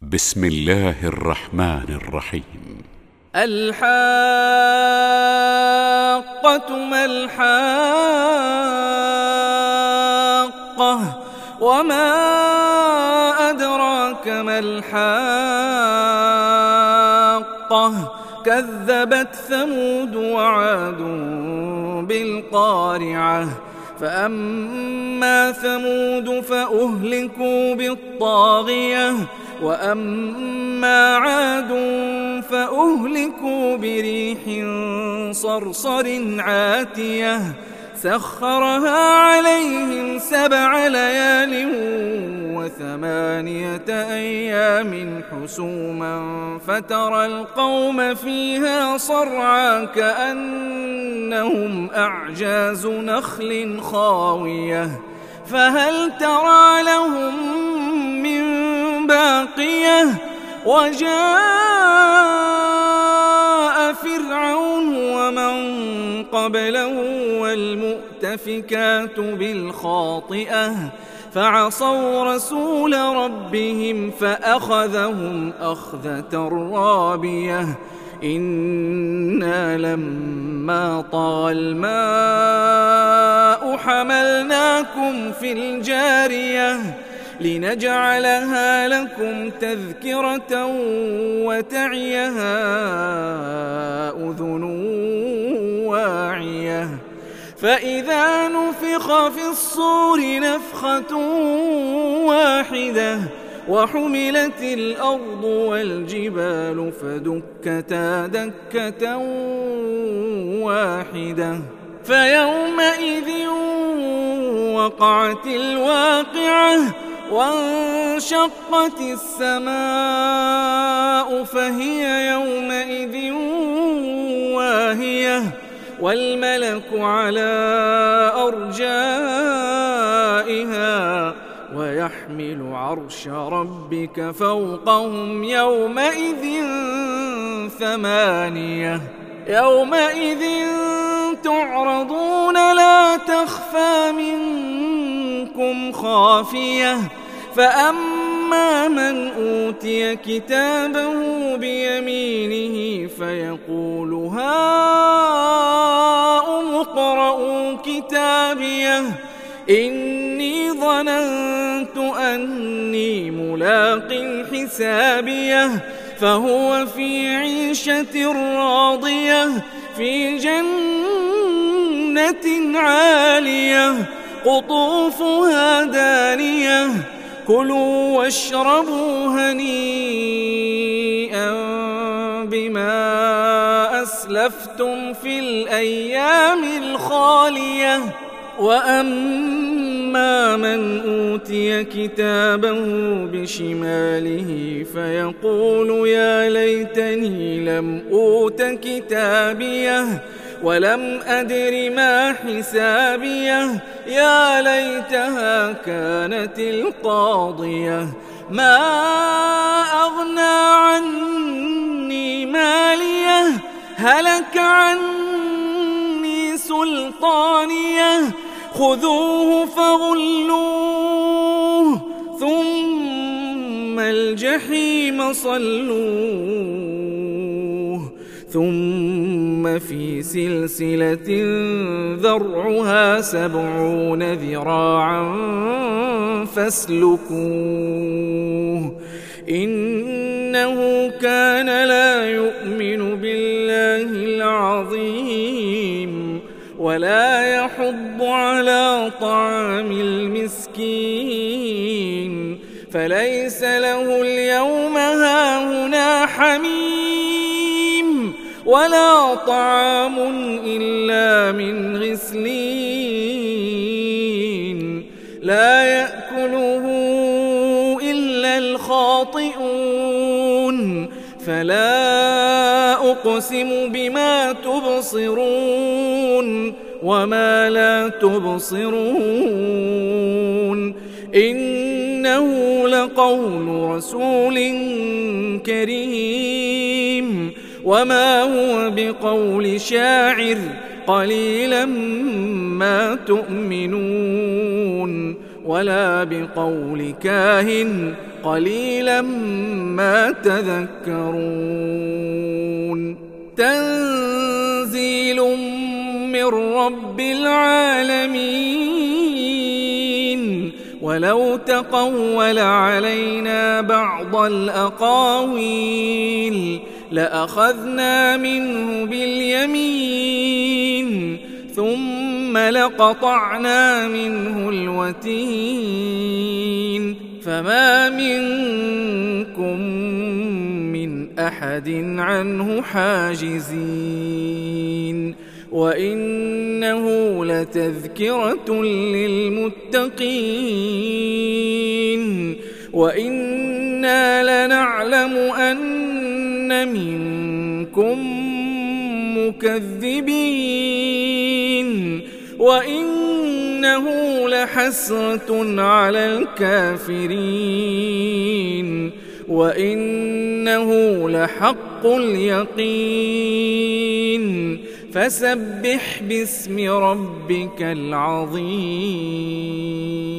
بسم الله الرحمن الرحيم. الحاقة ما الحاقة وما أدراك ما الحاقة كذبت ثمود وعاد بالقارعة فأما ثمود فأهلكوا بالطاغية وأما عاد فأهلكوا بريح صرصر عاتية سخرها عليهم 7 ليال و8 أيام حسوما فترى القوم فيها صرعا كأنهم أعجاز نخل خاوية فهل ترى لهم من باقية وجاء فرعون ومن قبله والمؤتفكات بالخاطئة فعصوا رسول ربهم فأخذهم أخذة رابية إنا لما طغى الماء حملناكم في الجارية لنجعلها لكم تذكرة وتعيها أذن واعية فإذا نفخ في الصور نفخة واحدة وحملت الأرض والجبال فدكتا دكة واحدة فيومئذ وقعت الواقعة وانشقت السماء فهي يومئذ واهية والملك على أرجائها ويحمل عرش ربك فوقهم يومئذ 8 يومئذ تعرضون لا تخفى منكم خافية فأما من أوتي كتابه بيمينه فيقول هاؤم اقرءوا كتابيه إني ظننت أني ملاق حسابيه فهو في عيشة راضية في جنة عالية قطوفها دانية كلوا واشربوا هنيئا بما أسلفتم في الأيام الخالية وأما من أوتي كتابه بشماله فيقول يا ليتني لم أوت كتابيه ولم أدر ما حسابيه يا ليتها كانت القاضية ما أغنى عني ماليه هلك عني سلطانيه خذوه فغلوه ثم الجحيم صلوه ثم في سلسلة ذرعها 70 ذراعا فاسلكوه إنه كان لا يؤمن بالله العظيم ولا يحض على طعام المسكين فليس له اليوم هاهنا حميم ولا طعام إلا من غسلين لا يأكله إلا الخاطئون فلا أقسم بما تبصرون وما لا تبصرون إنه لقول رسول كريم وما هو بقول شاعر قليلا ما تؤمنون ولا بقول كاهن قليلا ما تذكرون تنزيل من رب العالمين ولو تقول علينا بعض الأقاويل لأخذنا منه باليمين ثم لقطعنا منه الوتين فما منكم من أحد عنه حاجزين وإنه لتذكرة للمتقين وإنا لنعلم أن منكم مكذبين وإنه لحسرة على الكافرين وإنه لحق اليقين فسبح باسم ربك العظيم.